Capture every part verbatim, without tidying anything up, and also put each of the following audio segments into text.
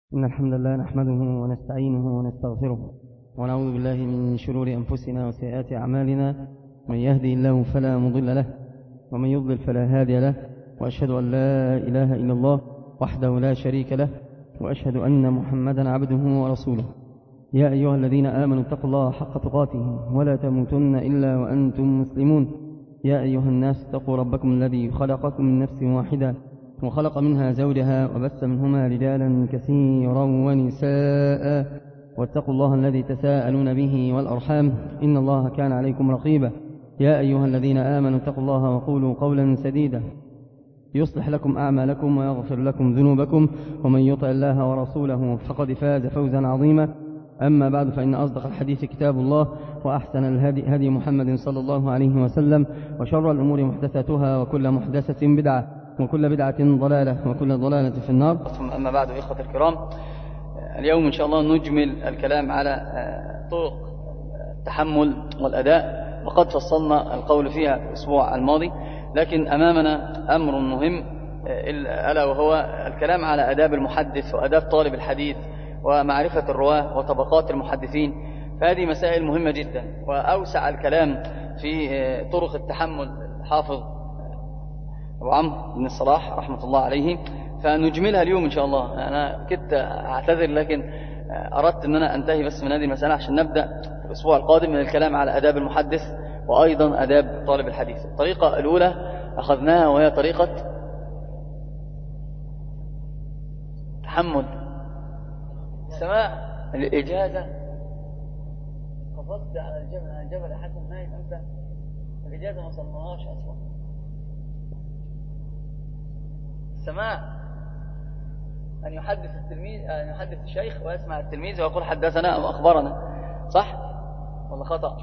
إن الحمد لله نحمده ونستعينه ونستغفره ونعوذ بالله من شرور أنفسنا وسيئات أعمالنا. من يهدي الله فلا مضل له ومن يضلل فلا هادي له، وأشهد أن لا إله إلا الله وحده لا شريك له، وأشهد أن محمدا عبده ورسوله. يا أيها الذين آمنوا اتقوا الله حق تقاته ولا تموتن إلا وأنتم مسلمون. يا أيها الناس اتقوا ربكم الذي خلقكم من نفس واحدة وخلق منها زوجها وبث منهما رجالا كثيرا ونساء، واتقوا الله الذي تساءلون به والأرحام إن الله كان عليكم رقيبا. يا أيها الذين آمنوا اتقوا الله وقولوا قولا سديدا يصلح لكم أعمالكم ويغفر لكم ذنوبكم، ومن يطع الله ورسوله فقد فاز فوزا عظيما. أما بعد، فإن أصدق الحديث كتاب الله، وأحسن الهدي هدي محمد صلى الله عليه وسلم، وشر الأمور محدثاتها، وكل محدثة بدعة، وكل بدعة ضلالة، وكل ضلالة في النار. أما بعد، إخوة الكرام، اليوم إن شاء الله نجمل الكلام على طرق التحمل والأداء، وقد فصلنا القول فيها الأسبوع الماضي، لكن أمامنا أمر مهم ألا وهو الكلام على آداب المحدث وآداب طالب الحديث ومعرفة الرواة وطبقات المحدثين. فهذه مسائل مهمة جدا، وأوسع الكلام في طرق التحمل الحافظ أبو عمرو بن الصلاح رحمة الله عليه، فنجملها اليوم إن شاء الله. أنا كنت أعتذر، لكن أردت أن أنا أنتهي بس من هذه المسألة عشان نبدأ في الأسبوع القادم من الكلام على آداب المحدث وأيضا آداب طالب الحديث. الطريقة الأولى أخذناها وهي طريقة تحمل سماع الإجازة. قفزت على الجبل على الجبل حسن نايم أنت، الإجازة ما صلناهاش أصلا. سماع أن يحدث التلميذ، أن يحدث الشيخ ويسمع التلميذ ويقول حدثنا أو أخبرنا، صح ولا خطأ؟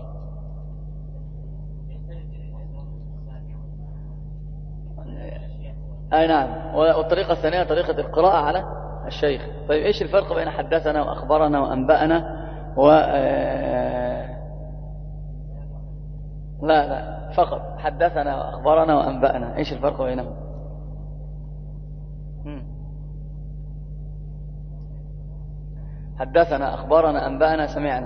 أي نعم. والطريقة الثانية طريقة القراءة على الشيخ. طيب إيش الفرق بين حدثنا وأخبرنا وأنبأنا و لا لا فقط حدثنا وأخبرنا وأنبأنا، إيش الفرق بينهم؟ حدثنا أخبرنا أنبأنا سمعنا.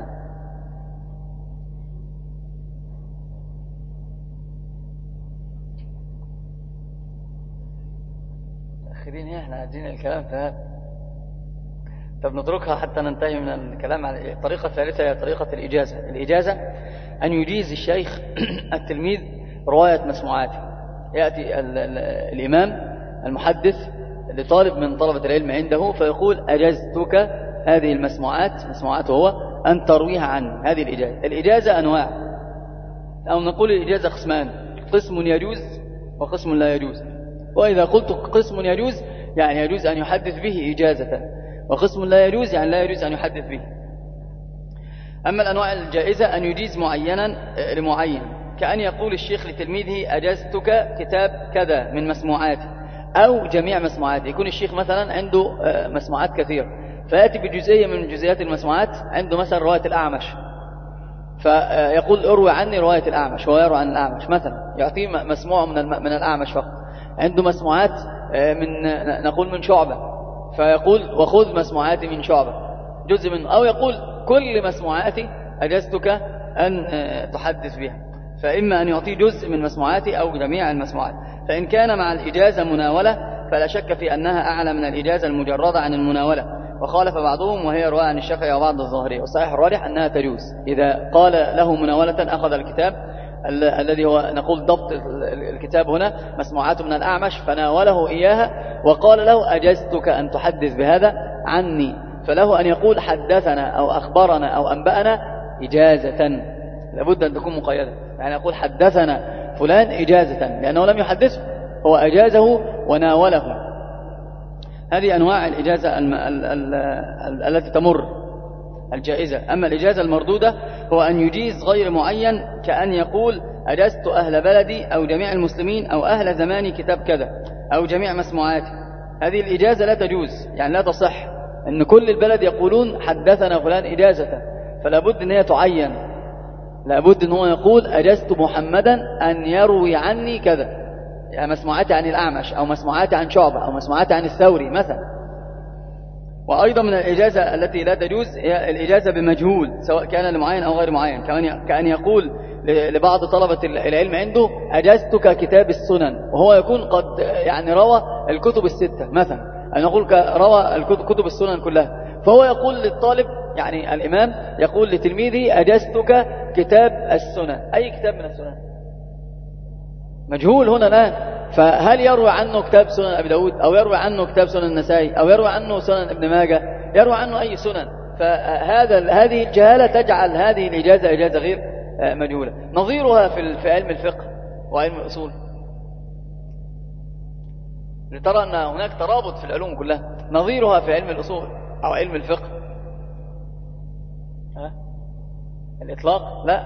آخرين احنا عايزين الكلام في هذا. طب نتركها حتى ننتهي من الكلام على الطريقة الثالثة، هي طريقة الإجازة. الإجازة أن يجيز الشيخ التلميذ رواية مسموعاته. يأتي ال ال الإمام المحدث لطالب من طلبة العلم عنده فيقول أجزتك هذه المسموعات، مسموعاته هو، أن ترويها عنه. هذه الإجازة. الإجازة أنواع، أو نقول الإجازة قسمان: قسم يجوز وقسم لا يجوز. وإذا قلت قسم يجوز يعني يجوز أن يحدث به إجازة، وقسم لا يجوز يعني لا يجوز أن يحدث به. أما الأنواع الجائزة أن يجيز معينا لمعين، كأن يقول الشيخ لتلميذه أجزتك كتاب كذا من مسموعاتي، أو جميع مسموعاتي. يكون الشيخ مثلا عنده مسموعات كثيرة، فيأتي بجزئية من جزئيات المسموعات، عنده مثلا رواية الأعمش، فيقول اروي عني رواية الأعمش، وهو يروي عن الأعمش مثلا، يعطيه مسموع من من الأعمش فقط. عنده مسموعات من نقول من شعبة، فيقول وخذ مسموعاتي من شعبة جزء منه، أو يقول كل مسموعاتي أجزتك أن تحدث بها. فإما أن يعطيه جزء من مسموعاتي أو جميع المسموعات. فإن كان مع الإجازة مناولة فلا شك في أنها أعلى من الإجازة المجردة عن المناولة، وخالف بعضهم وهي رواية عن الشافعي وبعض الظاهرية، والصحيح الراجح أنها تجوز. إذا قال له مناولة أخذ الكتاب الذي هو نقول ضبط الكتاب هنا مسموعات من الأعمش، فناوله إياها وقال له أجزتك أن تحدث بهذا عني، فله أن يقول حدثنا أو أخبرنا أو أنبأنا إجازة، لابد أن تكون مقيدة. يعني يقول حدثنا فلان إجازة لأنه لم يحدثه، هو أجازه وناوله. هذه أنواع الإجازة الم... ال... ال... ال... التي تمر الجائزة. أما الإجازة المردودة هو أن يجيز غير معين، كأن يقول أجزت أهل بلدي أو جميع المسلمين أو أهل زماني كتاب كذا أو جميع مسموعاتي. هذه الإجازة لا تجوز، يعني لا تصح أن كل البلد يقولون حدثنا فلان إجازة، فلا بد أن هي تعين. لا بد أن هو يقول أجزت محمدا أن يروي عني كذا، يعني مسموعاتي عن الأعمش أو مسموعاتي عن شعبة أو مسموعاتي عن الثوري مثلا. وأيضا من الإجازة التي لا تجوز هي الإجازة بمجهول سواء كان لمعين أو غير معين، كأن يقول لبعض طلبة العلم عنده أجزتك كتاب السنن، وهو يكون قد يعني روى الكتب الستة مثلا، أن يقول روى الكتب السنن كلها، فهو يقول للطالب يعني الإمام يقول لتلميذه أجزتك كتاب السنن، أي كتاب من السنن؟ مجهول هنا الآن، فهل يروي عنه كتاب سنن أبي داود أو يروي عنه كتاب سنن النسائي أو يروي عنه سنن ابن ماجه، يروي عنه أي سنن؟ فهذا هذه الجهالة تجعل هذه الإجازة إجازة غير مجهولة. نظيرها في في علم الفقه وعلم الأصول، لترى أن هناك ترابط في العلوم كلها. نظيرها في علم الأصول أو علم الفقه ها؟ الإطلاق لا.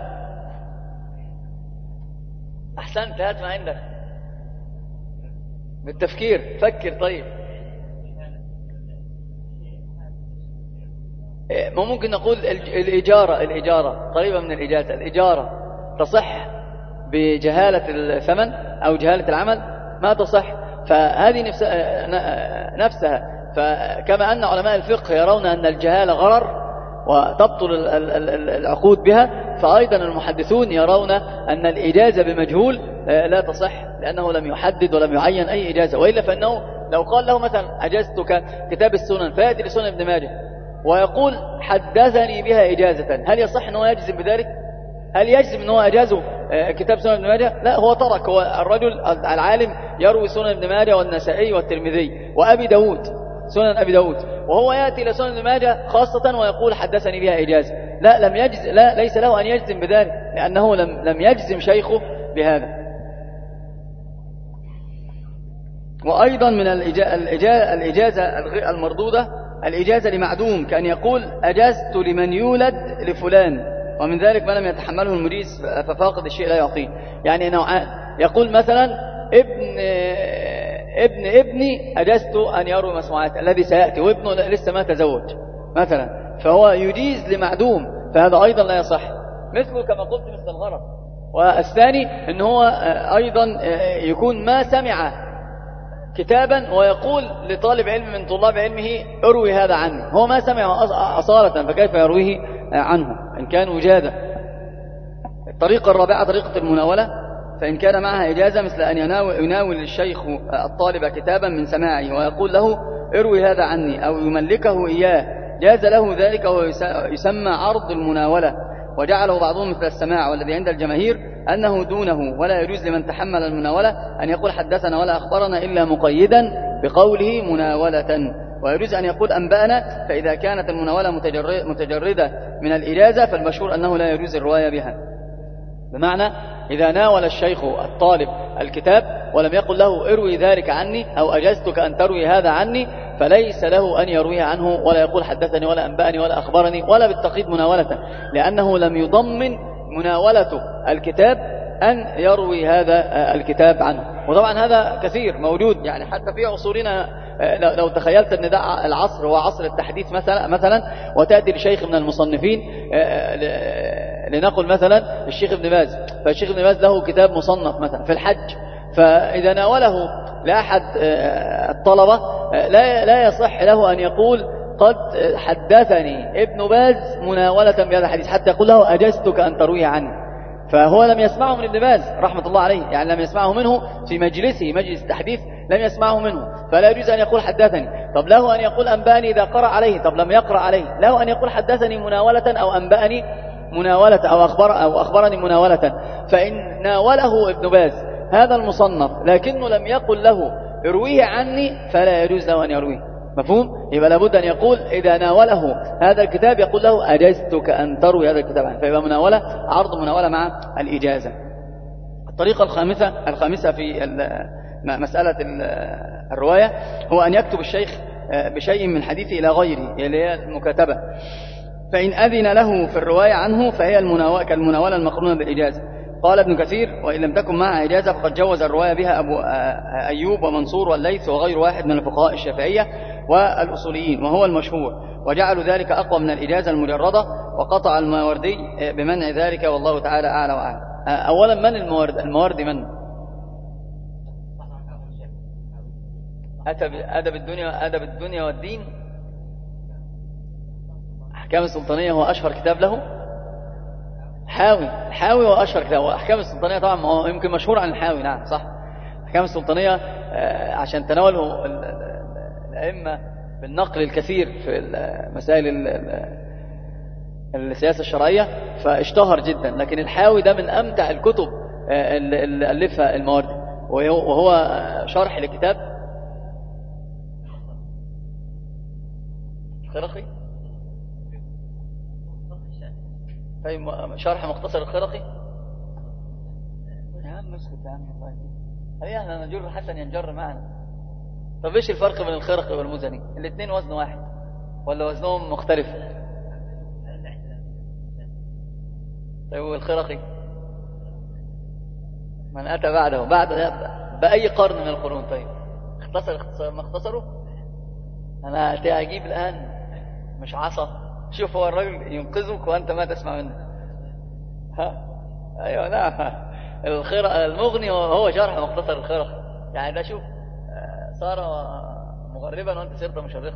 أحسنت، هات ما عندك بالتفكير، فكر. طيب ما ممكن نقول الإجارة الإجارة قريبة من الإجازة. الإجارة تصح بجهالة الثمن أو جهالة العمل؟ ما تصح. فهذه نفسها، فكما أن علماء الفقه يرون أن الجهالة غرر وتبطل العقود بها، فأيضا المحدثون يرون أن الإجازة بمجهول لا تصح، لأنه لم يحدد ولم يعين أي إجازة. وإلا فإنه لو قال له مثلا أجزتك كتاب السنن، فيأتي لسنن ابن ماجه ويقول حدثني بها إجازة، هل يصح أنه يجزم بذلك؟ هل يجزم أنه أجازه كتاب سنن ابن ماجه؟ لا، هو ترك. هو الرجل العالم يروي سنن ابن ماجه والنسائي والترمذي وأبي داود، سنن أبي داود، وهو يأتي لسنن ابن ماجه خاصة ويقول حدثني بها إجازة. لا، لم يجز لا ليس له أن يجزم بذلك، لأنه لم لم يجزم شيخه بهذا. وأيضا من الإجازة المردودة الإجازة لمعدوم، كأن يقول أجزت لمن يولد لفلان، ومن ذلك ما لم يتحمله المجيز ففاقد الشيء لا يعطيه. يعني نوعان، يقول مثلا ابن ابن ابني أجزت أن يروي مسموعات الذي سيأتي، وابنه لسه ما تزوج مثلا، فهو يجيز لمعدوم، فهذا أيضا لا يصح. مثله كما قلت مثل الغرض. والثاني أن هو أيضا يكون ما سمع كتابا ويقول لطالب علم من طلاب علمه اروي هذا عنه، هو ما سمع أصالة، فكيف يرويه عنه إن كان وجادة. الطريقة الرابعة طريقة المناولة، فإن كان معها إجازة مثل أن يناول الشيخ الطالب كتابا من سماعه ويقول له اروي هذا عني أو يملكه إياه، جاز له ذلك ويسمى عرض المناولة، وجعله بعضهم مثل السماع، والذي عند الجماهير أنه دونه، ولا يجوز لمن تحمل المناولة أن يقول حدثنا ولا أخبرنا إلا مقيدا بقوله مناولة، ويجوز أن يقول أنبأنا، فإذا كانت المناولة متجردة من الإجازة فالمشهور أنه لا يجوز الرواية بها. بمعنى إذا ناول الشيخ الطالب الكتاب ولم يقل له اروي ذلك عني أو أجزتك أن تروي هذا عني، فليس له أن يرويه عنه ولا يقول حدثني ولا أنبأني ولا أخبرني ولا بالتقييد مناولة، لأنه لم يضمن مناولة الكتاب أن يروي هذا الكتاب عنه. وطبعا هذا كثير موجود، يعني حتى في عصورنا لو تخيلت أن ده العصر هو عصر التحديث مثلا مثلا وتأتي لشيخ من المصنفين، لنقل مثلا الشيخ ابن باز، فالشيخ ابن باز له كتاب مصنف مثلا في الحج، فإذا ناوله لأحد الطلبة لا لا يصح له أن يقول قد حدثني ابن باز مناولة بهذا الحديث حتى يقول له أجزتك أن ترويه عني، فهو لم يسمعه من ابن باز رحمة الله عليه، يعني لم يسمعه منه في مجلسه مجلس التحديث، لم يسمعه منه، فلا يجوز أن يقول حدثني. طب له أن يقول أنبأني إذا قرأ عليه، طب لم يقرأ عليه له أن يقول حدثني مناولة أو أنبأني مناولة أو أخبر أو أخبرني مناولة. فإن ناوله ابن باز هذا المصنف لكنه لم يقل له ارويه عني فلا يجوز له أن يرويه. مفهوم؟ يبقى لابد أن يقول إذا ناوله هذا الكتاب يقول له أجزتك أن تروي هذا الكتاب عنه، فيبقى مناولة عرض مناولة مع الإجازة. الطريقة الخامسة الخامسة في مسألة الرواية هو أن يكتب الشيخ بشيء من حديثه إلى غيره، اللي هي المكاتبة، فإن أذن له في الرواية عنه فهي المناولة كالمناولة المقرونة بالإجازة. قال ابن كثير وإن لم تكن معها إجازة فقد جوز الرواية بها أبو أيوب ومنصور والليث وغير واحد من الفقهاء الشافعية والأصوليين، وهو المشهور، وجعلوا ذلك أقوى من الإجازة المجردة، وقطع الماوردي بمنع ذلك، والله تعالى أعلى وأعلم. أولا من الموارد؟ الموارد من؟ أدب الدنيا أدب الدنيا والدين أحكام السلطانية هو أشهر كتاب له. حاوي الحاوي هو أشهر كتاب. وأحكام السلطانية طبعا هو يمكن مشهور عن الحاوي. نعم صح. أحكام السلطانية عشان تناوله الأئمة بالنقل الكثير في مسائل السياسة الشرعية فاشتهر جدا. لكن الحاوي ده من أمتع الكتب اللي ألفها المواردي، وهو شرح لكتاب الخرقي. طيب شرح مختصر الخرقي. يا عم اسكت يا عم والله. خلينا نجر حسن ينجر معنا. طب ايش الفرق بين الخرقي والمزني؟ الاثنين وزن واحد ولا وزنهم مختلف؟ طيب والخرقي من أتى بعده بعد بأي قرن من القرون؟ طيب اختصر اختصر ما اختصره. أنا أجيب الآن مش عصا. شوف هو الرجل ينقذك وأنت ما تسمع منه. ها أيوة نعم. الخرق المغني هو شرح مختصر الخرقي. يعني ده شوف صار مغربا وأنت صرت مشرقا.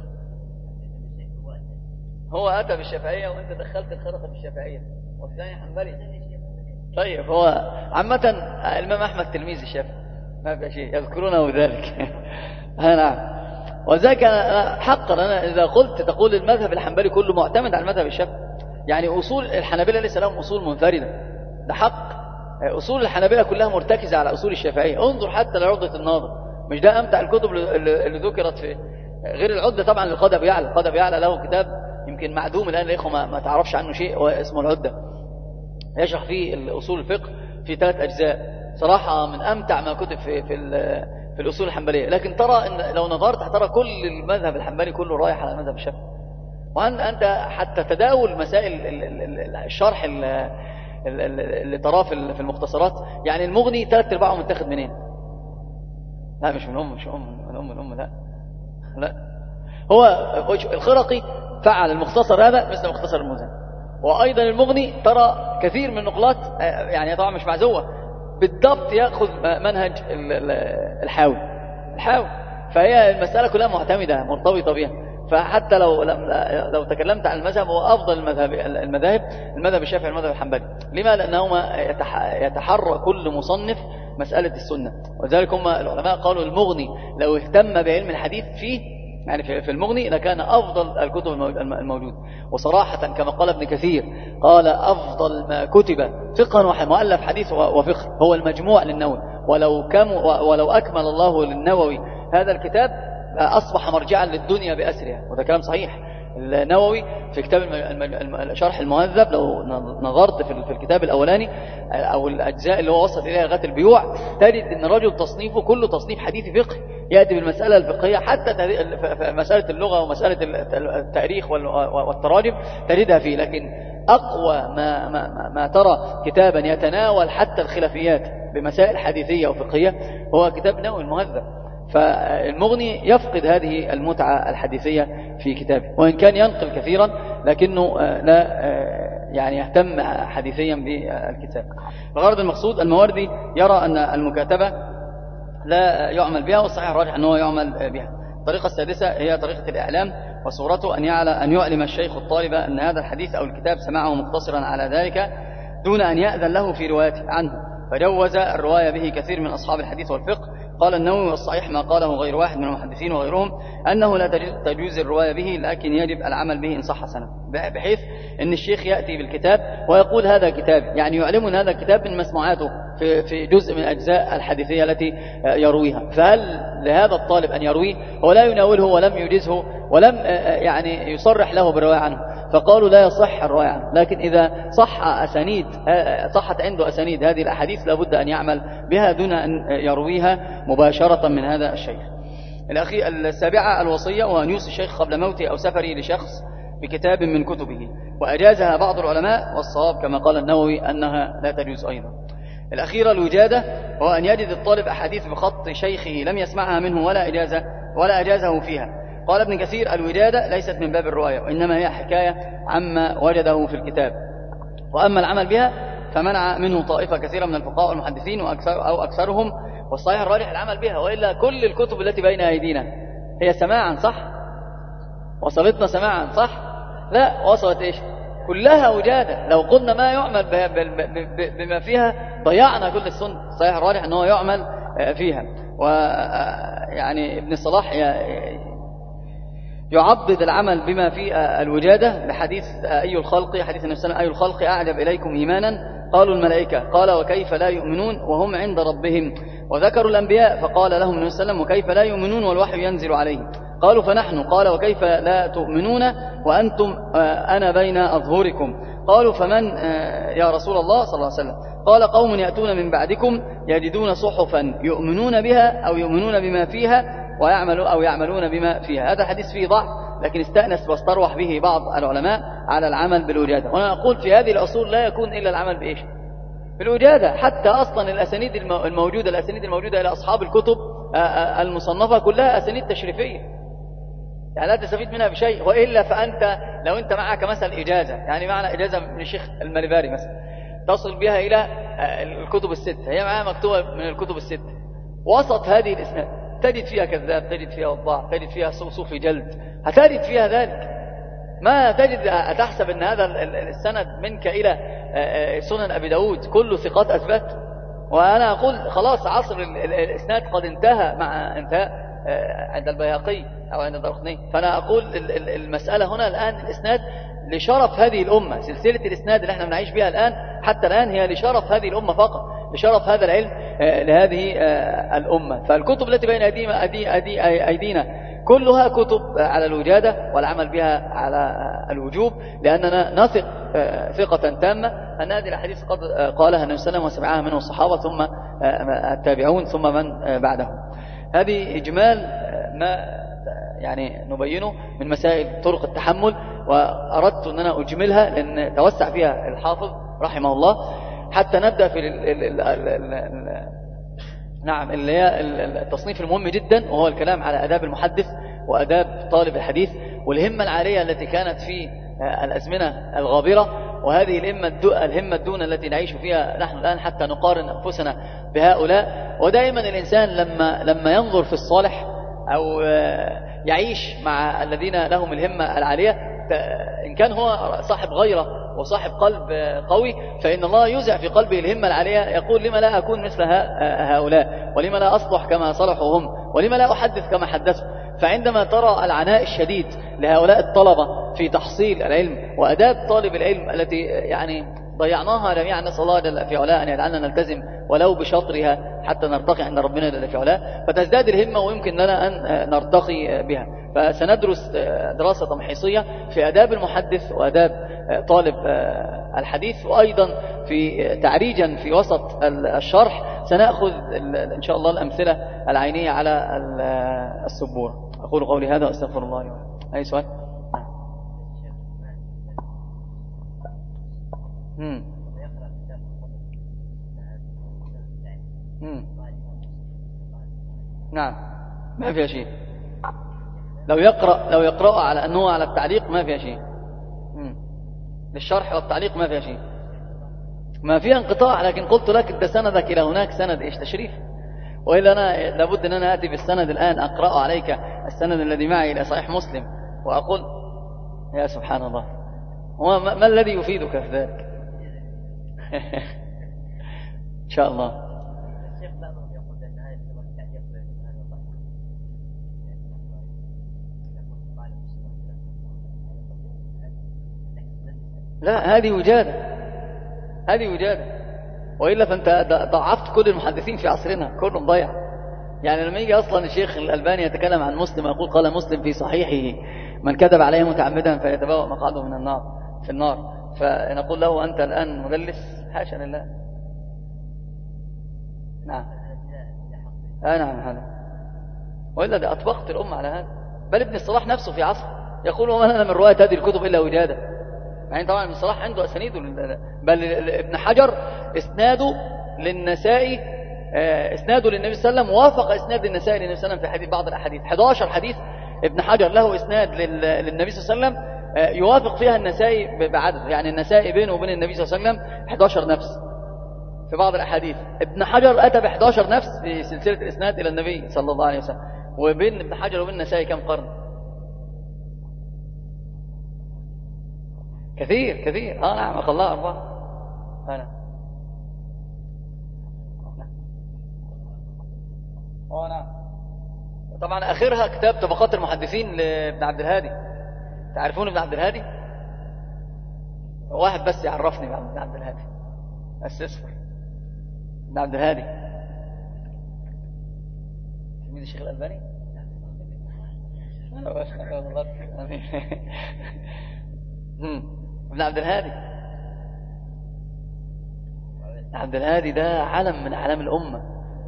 هو أتى بالشافعية وأنت دخلت الخرقي بالشافعية والثاني حنبلي. طيب هو عامة الإمام أحمد تلميذ الشافعي ما في شيء يذكرونه ذلك. نعم. وذلك حقا أنا إذا قلت تقول المذهب الحنبلي كله معتمد على المذهب الشافعي. يعني أصول الحنابلة ليس لهم أصول منفردة، ده حق. أصول الحنابلة كلها مرتكزة على أصول الشافعية. انظر حتى لعقدة الناظر، مش ده أمتع الكتب اللي ذكرت في غير العدة طبعا للقاضي أبو يعلى. القاضي أبو يعلى له كتاب يمكن معدوم الآن لإخوة ما, ما تعرفش عنه شيء، واسمه العدة، يشرح فيه أصول الفقه في ثلاث أجزاء. صراحة من أمتع ما كتب في في, في الأصول الحنبلية. لكن ترى إن لو نظرت هترى كل المذهب الحنبلي كله رايح على المذهب الشافعي. وأنت حتى تداول مسائل الشرح اللي تراه في المختصرات، يعني المغني ثلاث ارباعه متاخد منين؟ لا مش من أم مش أم من أم من أم لا لا. هو الخرقي فعل المختصر هذا مثل مختصر المزني. وأيضا المغني ترى كثير من النقلات يعني طبعا مش معزوة بالضبط يأخذ منهج الحاوي الحاوي فهي المسألة كلها معتمدة مرتبطة بها. فحتى لو لو تكلمت عن المذهب هو أفضل المذهب المذاهب المذهب الشافعي والمذهب الحنبلي. لما؟ لأنهما يتحرى كل مصنف مسألة السنة. وذلك هم العلماء قالوا المغني لو اهتم بعلم الحديث فيه يعني في المغني لكان أفضل الكتب الموجودة. وصراحة كما قال ابن كثير قال أفضل ما كتب فقها ومؤلف حديث وفقه هو المجموع للنووي. ولو كم ولو أكمل الله للنووي هذا الكتاب أصبح مرجعا للدنيا بأسرها. وده كلام صحيح. النووي في كتاب شرح المهذب لو نظرت في الكتاب الأولاني أو الأجزاء اللي هو وصل إليها لغاية البيوع تجد أن الرجل تصنيفه كله تصنيف حديث فقه يأتي بالمسألة الفقهية حتى مسألة اللغة ومسألة التاريخ والتراجم تجدها فيه. لكن أقوى ما, ما, ما ترى كتابا يتناول حتى الخلافيات بمسائل حديثية وفقهية هو كتاب النووي المهذب. فالمغني يفقد هذه المتعة الحديثية في كتابه وإن كان ينقل كثيرا لكنه لا يعني يهتم حديثيا بالكتاب. الغرض المقصود المواردي يرى أن المكاتبة لا يعمل بها والصحيح الراجح أنه يعمل بها. الطريقة السادسة هي طريقة الإعلام وصورته أن يعلم أن يعلم الشيخ الطالب أن هذا الحديث أو الكتاب سمعه مقتصرا على ذلك دون أن يأذن له في روايته عنه فجوز الرواية به كثير من أصحاب الحديث والفقه. قال النووي والصحيح ما قاله غير واحد من المحدثين وغيرهم أنه لا تجوز الرواية به لكن يجب العمل به إن صح سنة. بحيث أن الشيخ يأتي بالكتاب ويقول هذا كتاب يعني يعلمون هذا الكتاب من مسموعاته في في جزء من أجزاء الحديثية التي يرويها. فهل لهذا الطالب أن يرويه هو لا يناوله ولم يجزه ولم يعني يصرح له بالرواية عنه؟ فقالوا لا يصح الرواية عنه. لكن إذا صح أسانيد صحت عنده أسانيد هذه الأحاديث لابد أن يعمل بها دون أن يرويها مباشرة من هذا الشيخ. الأخي السابعة الوصية وأن يوصي الشيخ قبل موته أو سفره لشخص بكتاب من كتبه وأجازها بعض العلماء والصواب كما قال النووي أنها لا تجوز أيضا. الأخيرة الوجادة هو أن يجد الطالب أحاديث بخط شيخه لم يسمعها منه ولا إجازة ولا أجازه فيها. قال ابن كثير الوجادة ليست من باب الرواية وإنما هي حكاية عما وجده في الكتاب. وأما العمل بها فمنع منه طائفة كثيرة من الفقهاء والمحدثين وأكثر أو أكثرهم والصحيح الراجح العمل بها. وإلا كل الكتب التي بين أيدينا هي سماعا صح وصلتنا سماعا صح لا، وصلت إيش؟ كلها وجادة. لو قلنا ما يعمل بما فيها ضيعنا كل السنة. صحيح الراجح أنه يعمل فيها. ويعني ابن الصلاح يعضد العمل بما في الوجادة بحديث أي الخلق، حديث النبي صلى الله عليه وسلم: أي الخلق أعجب إليكم إيمانا؟ قالوا الملائكة. قال: وكيف لا يؤمنون وهم عند ربهم؟ وذكروا الأنبياء فقال لهم النبي صلى الله عليه وسلم: وكيف لا يؤمنون والوحي ينزل عليهم؟ قالوا: فنحن. قال: وكيف لا تؤمنون وأنتم أنا بين أظهركم؟ قالوا: فمن يا رسول الله صلى الله عليه وسلم؟ قال: قوم يأتون من بعدكم يجدون صحفا يؤمنون بها أو يؤمنون بما فيها ويعملوا أو يعملون بما فيها. هذا حديث فيه ضعف، لكن استأنس واستروح به بعض العلماء على العمل بالوجادة. وأنا أقول في هذه الأصول لا يكون إلا العمل بإيش؟ بالوجادة. حتى أصلا الأسانيد الموجودة الأسانيد الموجودة إلى أصحاب الكتب المصنفة كلها أسانيد تشريفية، يعني لا تستفيد منها بشيء. وإلا فأنت لو أنت معك مثلا إجازة، يعني معنا إجازة من الشيخ المالباري مثلا، تصل بها إلى الكتب الستة، هي معها مكتوبة من الكتب الستة، وسط هذه الإسناد تجد فيها كذاب، تجد فيها وضاع، تجد فيها صوفي جلد، هتجد فيها ذلك. ما تجد تحسب أن هذا السند منك إلى سنن أبي داود كله ثقات أثبات. وأنا أقول خلاص عصر الإسناد قد انتهى مع انتهاء عند البيهقي أو عند الدارقطني. فأنا أقول المسألة هنا الآن الإسناد لشرف هذه الأمة، سلسلة الإسناد اللي احنا بنعيش بها الآن حتى الآن هي لشرف هذه الأمة فقط، لشرف هذا العلم لهذه الأمة. فالكتب التي بين أيدينا كلها كتب على الوجادة والعمل بها على الوجوب، لأننا نثق ثقة تامة أن هذه الحديث قد قالها النبي صلى الله عليه وسلم وسمعها منه الصحابة ثم التابعون ثم من بعدهم. هذه إجمال ما يعني نبينه من مسائل طرق التحمل، وأردت أن أنا أجملها لأن توسع فيها الحافظ رحمه الله، حتى نبدأ في ال ال ال ال ال نعم اللي هي التصنيف المهم جدا، وهو الكلام على آداب المحدث وآداب طالب الحديث والهمة العالية التي كانت في الأزمنة الغابرة، وهذه الهمة الهمة الدون التي نعيش فيها نحن الآن حتى نقارن أنفسنا بهؤلاء. ودائما الإنسان لما لما ينظر في الصالح أو يعيش مع الذين لهم الهمة العالية، إن كان هو صاحب غيرة وصاحب قلب قوي، فإن الله يزع في قلبه الهمة العالية، يقول: لما لا أكون مثل هؤلاء، ولما لا أصلح كما صلحوا هم، ولما لا أحدث كما حدثوا. فعندما ترى العناء الشديد لهؤلاء الطلبة في تحصيل العلم وأداب طالب العلم التي يعني ضيعناها جميعا، نسأل الله جل في علاه أن يجعلنا نلتزم ولو بشطرها حتى نرتقي عند ربنا جل في علاه، فتزداد الهمة ويمكن لنا أن نرتقي بها. فسندرس دراسة تمحيصية في أداب المحدث وأداب طالب الحديث، وأيضا في تعريجا في وسط الشرح سنأخذ إن شاء الله الأمثلة العينية على السبورة. أقول قولي هذا وأستغفر الله لي ولكم. أي سؤال؟ امم امم نعم، ما فيها شيء. لو يقرأ لو يقرأ على أنه على التعليق ما فيها شيء. امم للشرح والتعليق ما فيها شيء، ما فيها انقطاع. لكن قلت لك ده سندك إلى هناك سند إيش تشريف، وإلا أنا لابد أن أنا آتي بالسند الآن أقرأ عليك السند الذي معي إلى صحيح مسلم وأقول يا سبحان الله، وما ما الذي يفيدك في ذلك؟ إن شاء الله. لا، هذه وجادة، هذه وجادة، وإلا فأنت ضعفت كل المحدثين في عصرنا، كلهم ضيع. يعني لما يجي أصلا الشيخ الألباني يتكلم عن مسلم ويقول: قال مسلم في صحيحه: من كذب عليه متعمدا فيتبوأ مقعده من النار في النار، فنقول له: أنت الآن مدلس؟ حاشا لله. نعم آه نعم هذا، وإلا ده أطبقت الأمة على هذا. بل ابن الصلاح نفسه في عصر يقول: وما لنا من رواية هذه الكتب إلا وجادة. يعني طبعا ابن الصلاح عنده أسانيده، بل ابن حجر إسناده للنسائي إسناده للنبي صلى الله عليه وسلم وافق إسناد النسائي للنبي صلى الله عليه وسلم في حديث بعض الأحاديث. أحد عشر حديث ابن حجر له إسناد للنبي صلى الله عليه وسلم يوافق فيها النسائي بعدد، يعني النسائي بينه وبين النبي صلى الله عليه وسلم أحد عشر نفس في بعض الأحاديث. ابن حجر أتى ب أحد عشر نفس في سلسلة الإسناد إلى النبي صلى الله عليه وسلم. وبين ابن حجر وبين النسائي كم قرن؟ كثير كثير اه نعم أخلاها أربعة. أنا اه نعم. طبعا آخرها كتاب طبقات المحدثين لابن عبد الهادي. تعرفون ابن عبد الهادي؟ واحد بس يعرفني ابن عبد الهادي السسفر. ابن عبد الهادي تلميذ الشيخ الألباني. ابن عبد الهادي. عبد الهادي ده علم من أعلام الأمة.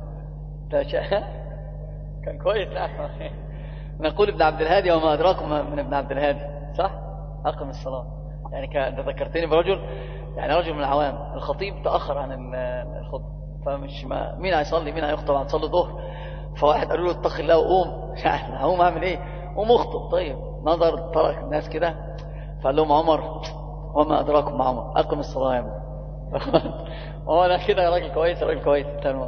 كان كويس. نقول ابن عبد الهادي وما أدراكم من ابن عبد الهادي، صح؟ أقم الصلاة. يعني كان ذكرتني برجل، يعني رجل من العوام، الخطيب تأخر عن الخطبة، فمش ما مين هيصلي مين هيخطب، هتصلي الظهر، فواحد قالوا له اتق الله وقوم. يعني هقوم اعمل ايه؟ قوم اخطب. طيب نظر ترك الناس كده فقال لهم عمر وما أدراكم مع عمر أقم الصلاة يا ابني. هو أنا كده يا راجل كويس راجل كويس.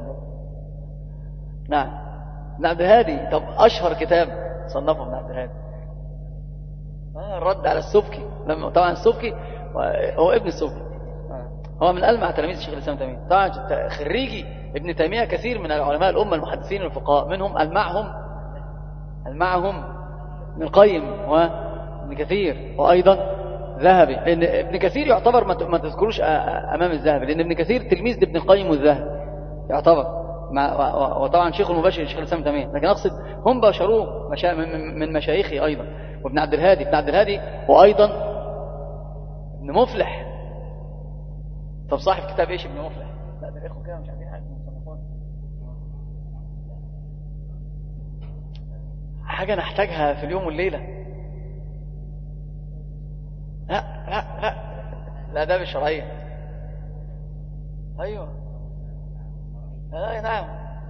نعم ابن عبد الهادي. طب أشهر كتاب صنفه ابن عبد الهادي آه الرد على السبكي. لما طبعا السبكي هو ابن السبكي، هو من ألمع تلاميذ الشيخ الإسلام تيمية. طبعا خريجي ابن تيمية كثير من العلماء الأمة المحدثين والفقهاء، منهم المعهم المعهم ابن القيم وابن كثير وأيضا ذهبي. لأن ابن كثير يعتبر ما تذكروش أمام الذهبي، لأن ابن كثير تلميذ لابن القيم والذهبي يعتبر، وطبعا شيخ المباشر الشيخ الإسلام تيمية، لكن أقصد هم باشروه مشا... من مشايخي أيضا. وابن عبد الهادي ابن عبد الهادي وأيضا ابن مفلح. طب صاحب كتاب ايش ابن مفلح؟ لا ده الاخوه كده مش عارفين حاجه مصنفات، حاجه نحتاجها في اليوم والليله. لا لا لا لا ده مش شرعيه. ايوه لا نعم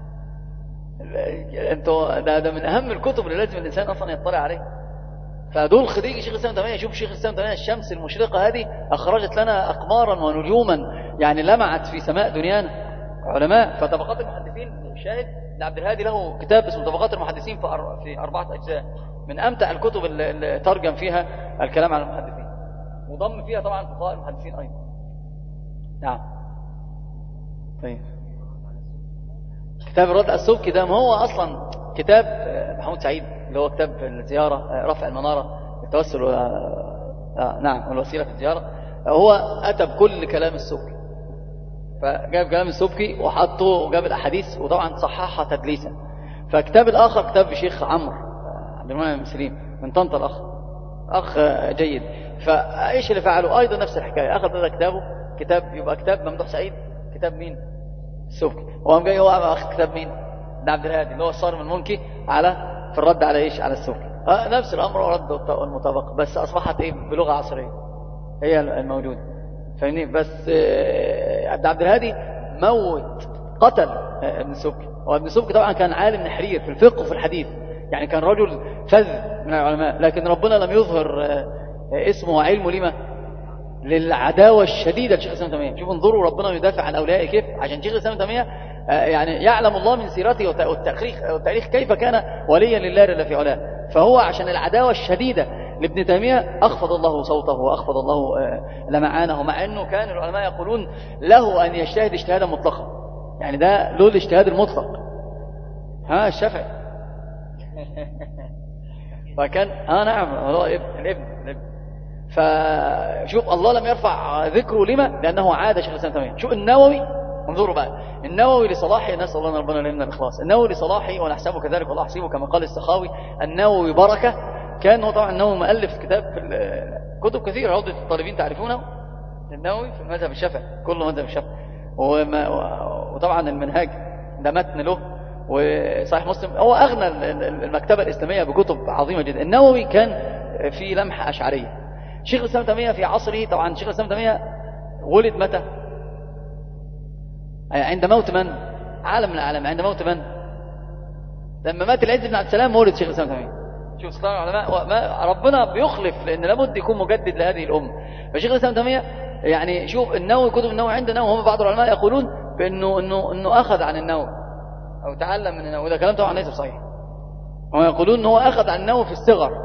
انتوا ده, ده من اهم الكتب اللي لازم الانسان اصلا يطلع عليه. فدول خريج شيخ الإسلام تيمية. شوف شيخ الإسلام تيمية الشمس المشرقة هذه أخرجت لنا أقمارا ونجوما يعني لمعت في سماء دنيانا علماء. فطبقات المحدثين الشاهد ابن عبد الهادي له كتاب اسمه طبقات المحدثين في أربعة أجزاء، من أمتع الكتب اللي ترجم فيها الكلام على المحدثين، وضم فيها طبعا فقهاء المحدثين أيضا. نعم. طيب كتاب الرد على السبكي ده ما هو أصلا كتاب محمود سعيد اللي هو كتاب الزيارة رفع المنارة التوسل آه نعم والوسيلة في الزيارة. هو أتى بكل كلام السبكي، فجاب كلام السبكي وحطه وجاب الأحاديث وطبعا صححها تدليسا. فكتاب الآخر كتاب الشيخ عمرو عبد المنعم المسلم من طنطا، الأخ أخ جيد. فإيش اللي فعله أيضا نفس الحكاية، أخذ هذا كتابه كتاب يبقى كتاب ممدوح سعيد، كتاب مين؟ السبكي. وقام جاي هو أخذ كتاب مين؟ ابن عبد الهادي اللي هو الصارم المنكي على في الرد على إيش؟ على السبكي. آه نفس الأمر ورد والمطابقة، بس أصبحت إيه بلغة عصرية هي الموجودة، فاهمني؟ بس آه ابن عبد الهادي موت قتل آه ابن السبكي. وابن السبكي طبعا كان عالم نحرير في الفقه وفي الحديث، يعني كان رجل فذ من العلماء، لكن ربنا لم يظهر آه اسمه وعلمه لما للعداوة الشديدة لشيخ الإسلام تيمية. شوفوا انظروا ربنا يدافع عن أوليائه كيف، عشان شيخ الإسلام تيمية يعني يعلم الله من سيرته والتاريخ والتاريخ كيف كان وليا لله جل في علاه. فهو عشان العداوة الشديدة لابن تيمية أخفض الله صوته وأخفض الله لمعانه، مع أنه كان العلماء يقولون له أن يجتهد اجتهادا مطلقا، يعني ده له الاجتهاد المطلق. ها الشافعي فكان اه نعم هو ابن الابن الابن. فشوف الله لم يرفع ذكره لما لأنه عاد شيخ الإسلام تيمية. شوف النووي، انظروا بقى النووي لصلاحه، نسأل الله ربنا لنا الإخلاص. النووي لصلاحه ونحسبه كذلك والله حسيبه كما قال السخاوي، النووي بركة. كان هو طبعا النووي مؤلف كتاب في كتب كثيرة روضة الطالبين تعرفونه، النووي في المذهب الشافعي كله مذهب الشافعي، وطبعا المنهاج ده متن له، وصحيح مسلم. هو أغنى المكتبة الإسلامية بكتب عظيمة جدا. النووي كان في لمحة أشعرية. شيخ الإسلام تيمية في عصره طبعا شيخ الإسلام تيمية ولد متى؟ عند موت من؟ عالم من العالم. عند موت من؟ لما مات العز بن عبد السلام ولد شيخ الإسلام تيمية. شوف سلام العلماء ربنا بيخلف، لأن لابد يكون مجدد لهذه الأمة. فشيخ الإسلام تيمية يعني شوف النووي كتب النووي عندنا، وهم بعض العلماء يقولون بأنه إنه إنه أخذ عن النووي أو تعلم من النووي. ده كلام طبعا ليس صحيح. هم يقولون إنه هو أخذ عن النووي في الصغر،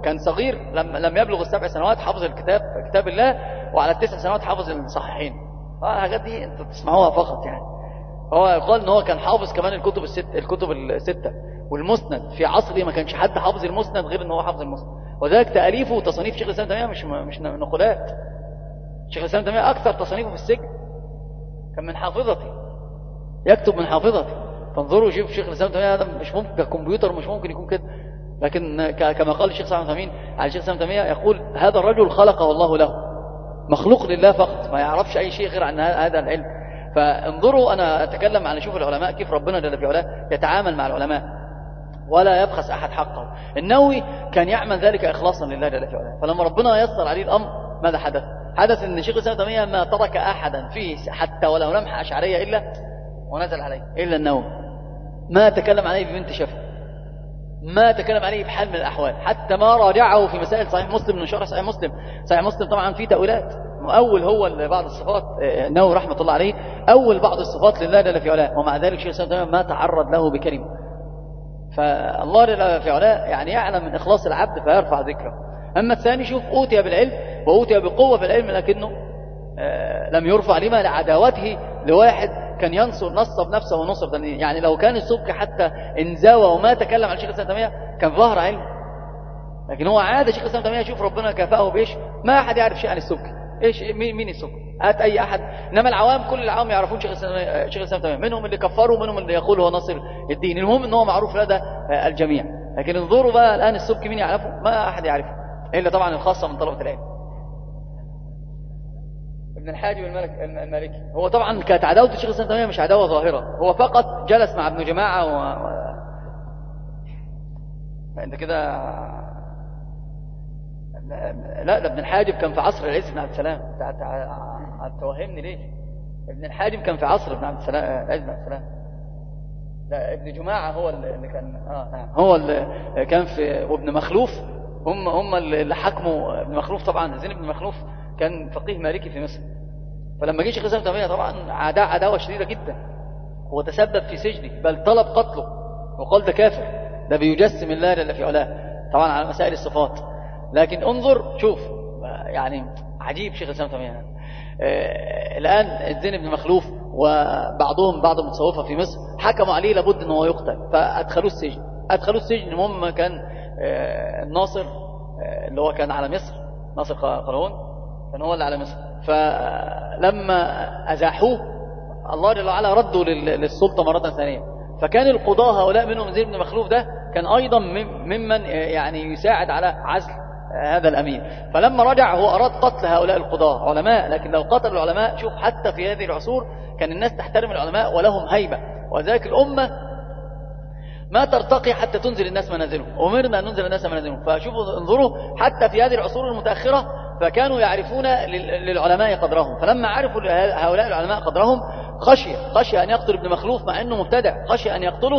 كان صغير لما لم يبلغ السبع سنوات حفظ الكتاب كتاب الله، وعلى التسع سنوات حفظ الصحيحين. الحاجات دي انتوا بتسمعوها فقط يعني. هو يقال ان هو كان حافظ كمان الكتب الست الكتب السته والمسند. في عصره ما كانش حد حافظ المسند غير ان هو حافظ المسند، وذلك تاليفه وتصانيف شيخ الاسلام تيميه مش مش نقولات. شيخ الاسلام تيميه اكثر تصانيفه في السجن كان من حافظتي، يكتب من حافظتي. فانظروا شوف شيخ الاسلام تيميه هذا مش ممكن كمبيوتر، مش ممكن يكون كده. لكن كما قال الشيخ صالح العثيمين على الشيخ الاسلام تيميه، يقول هذا الرجل خلقه الله له، مخلوق لله فقط، ما يعرفش اي شيء غير عن هذا العلم. فانظروا، انا اتكلم عن شوف العلماء كيف ربنا جل في علاه يتعامل مع العلماء ولا يبخس احد حقه. النووي كان يعمل ذلك اخلاصا لله جل في علاه، فلما ربنا يسر عليه الامر ماذا حدث؟ حدث ان شيخ الاسلام تيميه ما ترك احدا فيه حتى ولو لمحه اشعريه الا ونزل عليه، الا النووي. ما تكلم عليه ببنت شفه، ما تكلم عليه بحال من الاحوال، حتى ما راجعه في مسائل صحيح مسلم من شرح صحيح مسلم. صحيح مسلم طبعا فيه تاويلات، اول هو بعض الصفات النووي رحمه الله عليه اول بعض الصفات لله جل في علاه، ومع ذلك شيخ الاسلام تيميه ما تعرض له بكلمه. فالله جل في علاه يعني يعلم من اخلاص العبد فيرفع ذكره. اما الثاني شوف اوتي بالعلم واوتي بقوه في العلم، لكنه لم يرفع لما لعداوته لواحد كان ينصر نصب نفسه ونصر تاني. يعني لو كان السبكي حتى انزوى وما تكلم عن شيخ الاسلام تيميه كان ظهر علم، لكن هو عاد شيخ الاسلام تيميه شوف ربنا كافاه بايش؟ ما احد يعرف شيء عن السبكي. ايش مين مين السبكي؟ هات اي احد. انما العوام كل العوام يعرفون شيخ الاسلام شيخ الاسلام تيميه، منهم اللي كفروا ومنهم اللي يقول هو ناصر الدين. المهم ان هو معروف لدى الجميع. لكن انظروا بقى الان السبكي مين يعرفه؟ ما احد يعرفه الا طبعا الخاصه من طلبه العلم. ابن الحاجب الملك المالكي هو طبعا كانت عداوه الشيخ الاسلام تيميه مش عداوه ظاهره، هو فقط جلس مع ابن جماعه و... و... فانت كده لا. ده ابن الحاجب كان في عصر العز بن عبد السلام. توهمني ليه؟ ابن الحاجب كان في عصر ابن عبد السلام العز بن عبد السلام. لا ابن جماعه هو اللي كان اه نعم هو اللي كان في، وابن مخلوف هم هم اللي حكموا. ابن مخلوف طبعا زين بن مخلوف كان فقيه مالكي في مصر. فلما جه شيخ الاسلام تيميه طبعا عدا عداوه شديده جدا، هو تسبب في سجنه بل طلب قتله وقال ده كافر، ده بيجسم الله جل في علاه طبعا على مسائل الصفات. لكن انظر شوف يعني عجيب شيخ الاسلام تيميه. آه الان الزين بن مخلوف وبعضهم بعض المتصوفه في مصر حكموا عليه لابد ان هو يقتل، فادخلوه السجن ادخلوه السجن المهم كان آه الناصر آه اللي هو كان على مصر، ناصر قلاوون كان هو اللي على مصر. فلما ازاحوه الله جل وعلا ردوا للسلطه مره ثانيه. فكان القضاه هؤلاء منهم زين بن مخلوف ده كان ايضا ممن يعني يساعد على عزل هذا الامير. فلما رجع هو اراد قتل هؤلاء القضاه علماء، لكن لو قتل العلماء شوف حتى في هذه العصور كان الناس تحترم العلماء ولهم هيبه، وذلك الامه ما ترتقي حتى تنزل الناس منازلهم، امرنا ان ننزل الناس منازلهم. فشوفوا انظروا حتى في هذه العصور المتاخره فكانوا يعرفون للعلماء قدرهم. فلما عرفوا هؤلاء العلماء قدرهم خشي خشي ان يقتل ابن مخلوف مع انه مبتدع، خشي ان يقتله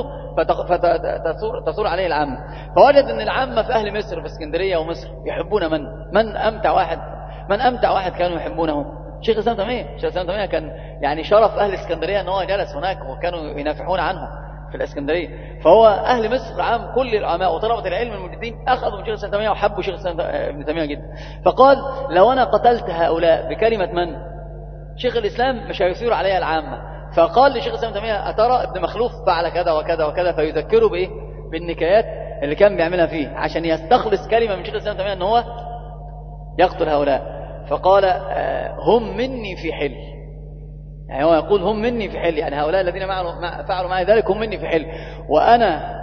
فتثور عليه العامه. فوجد ان العامه في اهل مصر في اسكندريه ومصر يحبون من من امتع واحد من امتع واحد كانوا يحبونه شيخ الاسلام تيميه. شيخ الاسلام تيميه كان يعني شرف اهل اسكندريه ان هو جلس هناك وكانوا ينافحون عنه في الاسكندريه. فهو اهل مصر عام كل العلماء وطلبه العلم المجدين اخذوا من شيخ الاسلام تيميه وحبوا شيخ الاسلام ابن تيميه جدا. فقال لو انا قتلت هؤلاء بكلمه من شيخ الاسلام مش هيثير عليها العامه. فقال لشيخ الاسلام تيميه اترى ابن مخلوف فعل كذا وكذا وكذا، فيذكره بايه؟ بالنكايات اللي كان بيعملها فيه عشان يستخلص كلمه من شيخ الاسلام تيميه ان هو يقتل هؤلاء. فقال هم مني في حل، يعني هو يقول هم مني في حل، يعني هؤلاء الذين فعلوا معي ذلك هم مني في حل، وأنا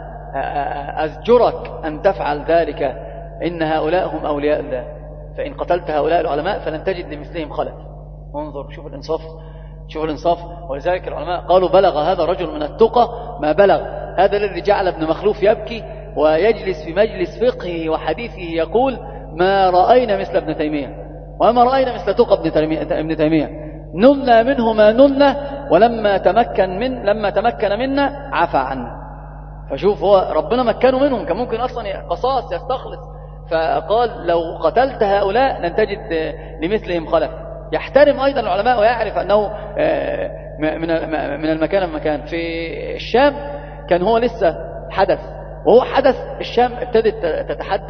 أزجرك أن تفعل ذلك، إن هؤلاء هم أولياء الله، فإن قتلت هؤلاء العلماء فلن تجد لمثلهم خلف. انظر شوف الإنصاف، شوف الإنصاف. ولذلك العلماء قالوا بلغ هذا الرجل من التقى ما بلغ. هذا الذي جعل ابن مخلوف يبكي ويجلس في مجلس فقهه وحديثه يقول ما رأينا مثل ابن تيمية وما رأينا مثل تقى ابن تيمية، نلنا منه ما نلنا، ولما تمكن من لما تمكن منا عفى عنا. فشوف هو ربنا مكنه منهم، كان ممكن اصلا قصاص يستخلص. فقال لو قتلت هؤلاء لن تجد لمثلهم خلف. يحترم ايضا العلماء ويعرف انه من من المكان المكان. في الشام كان هو لسه حدث، وهو حدث الشام ابتدت تتحدث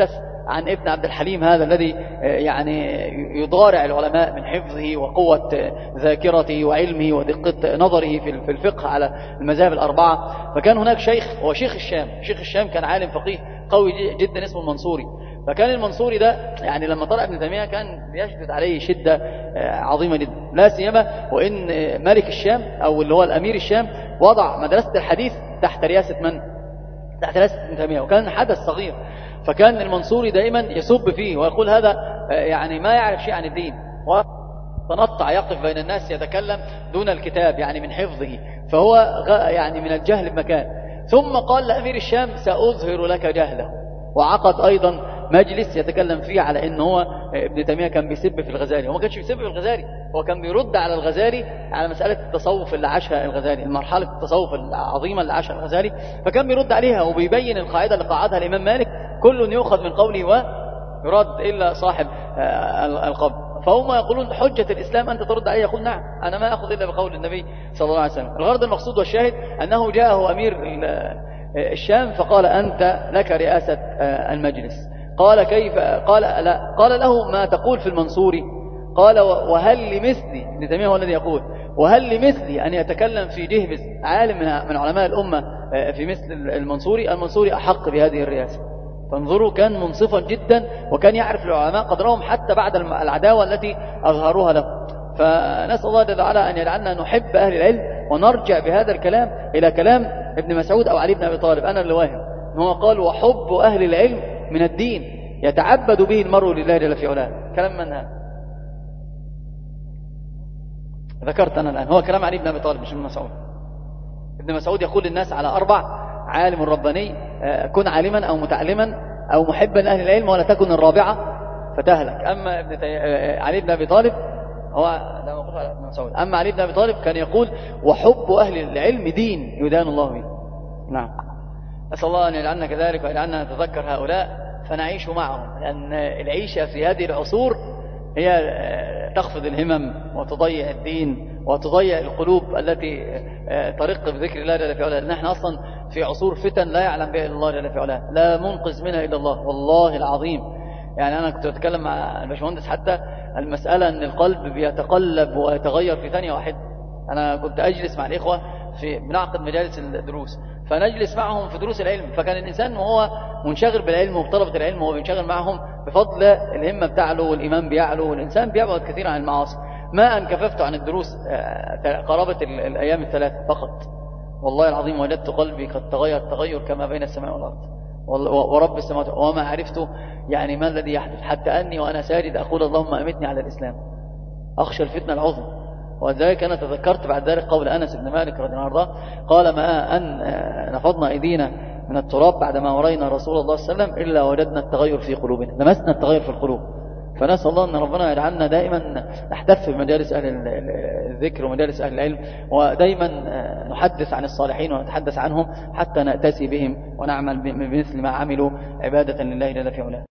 عن ابن عبد الحليم هذا الذي يعني يضارع العلماء من حفظه وقوة ذاكرته وعلمه ودقة نظره في الفقه على المذاهب الأربعة. فكان هناك شيخ، هو شيخ الشام، شيخ الشام كان عالم فقيه قوي جدا اسمه المنصوري. فكان المنصوري ده يعني لما طلع ابن تيمية كان بيشدد عليه شدة عظيمة جدا، لا سيما وإن ملك الشام أو اللي هو الأمير الشام وضع مدرسة الحديث تحت رئاسة من؟ تحت رئاسة ابن تيمية، وكان حدث صغير. فكان المنصوري دائما يسب فيه ويقول هذا يعني ما يعرف شيء عن الدين، وتنطع يقف بين الناس يتكلم دون الكتاب يعني من حفظه، فهو يعني من الجهل بمكان. ثم قال لأمير الشام سأظهر لك جهله، وعقد أيضا مجلس يتكلم فيه على ان هو ابن تيمية كان بيسب في الغزالي. هو ما كانش بيسب في الغزالي، هو كان بيرد على الغزالي على مسألة التصوف اللي عاشها الغزالي، المرحلة التصوف العظيمة اللي عاشها الغزالي، فكان بيرد عليها وبيبين القاعدة اللي قاعدها الإمام مالك كل يؤخذ من قوله ويرد إلا صاحب القبر. فهم يقولون حجة الإسلام أنت ترد عليه، يقول نعم أنا ما أخذ إلا بقول النبي صلى الله عليه وسلم. الغرض المقصود والشاهد أنه جاءه أمير الشام فقال أنت لك رئاسة المجلس. قال كيف؟ قال لا. قال له ما تقول في المنصوري؟ قال وهل لمثلي، ابن تيمية هو الذي يقول وهل لمثلي أن يتكلم في جهبذ عالم من علماء الأمة في مثل المنصوري؟ المنصوري أحق بهذه الرئاسة. فانظروا كان منصفا جدا، وكان يعرف العلماء قدرهم حتى بعد العداوة التي أظهروها له. فنسأل الله جل وعلا أن يجعلنا نحب أهل العلم، ونرجع بهذا الكلام إلى كلام ابن مسعود أو علي بن أبي طالب. أنا اللي واهم هو قال وحب أهل العلم من الدين يتعبد به المرء لله جل في علاه. كلام من هذا؟ ذكرت أنا الآن، هو كلام علي بن أبي طالب مش ابن مسعود. ابن مسعود يقول للناس على أربع: عالم رباني، كن عالما أو متعلما أو محبا لأهل العلم، ولا تكن الرابعة فتهلك. أما ابن تي... علي بن أبي طالب هو لا موقف على ابن مسعود. أما علي بن أبي طالب كان يقول وحب أهل العلم دين يدان الله به. نعم، أسأل الله أن يجعلنا كذلك ويجعلنا نتذكر هؤلاء فنعيش معهم، لأن العيشة في هذه العصور هي تخفض الهمم وتضيع الدين وتضيع القلوب التي ترق بذكر الله جل في علاه. لأن احنا أصلا في عصور فتن لا يعلم بها إلا الله جل في علاه، لا منقذ منها إلا الله والله العظيم. يعني أنا كنت أتكلم مع الباشمهندس حتى المسألة أن القلب بيتقلب ويتغير في ثانية واحدة. أنا كنت أجلس مع الإخوة في بنعقد مجالس الدروس، فنجلس معهم في دروس العلم، فكان الإنسان وهو منشغل بالعلم وبطلبة العلم وهو بينشغل معهم بفضل الهمة بتاعله والإيمان بيعلو والإنسان بيبعد كثيرا عن المعاصي. ما أن كففت عن الدروس قرابة الأيام الثلاثة فقط، والله العظيم وجدت قلبي قد تغير تغير كما بين السماء والأرض ورب السماوات، وما عرفت يعني ما الذي يحدث، حتى أني وأنا ساجد أقول اللهم أمتني على الإسلام، أخشى الفتنة العظمى. وذلك أنا تذكرت بعد ذلك قول أنس بن مالك رضي الله عنه قال ما أن نفضنا أيدينا من التراب بعدما ورينا رسول الله صلى الله عليه وسلم إلا وجدنا التغير في قلوبنا، لمسنا التغير في القلوب. فنسأل الله أن ربنا يجعلنا دائما نحتف بمجالس أهل الذكر ومجالس أهل العلم، ودائما نحدث عن الصالحين ونتحدث عنهم حتى نأتسي بهم ونعمل بمثل ما عملوا عبادة لله جل في علاه.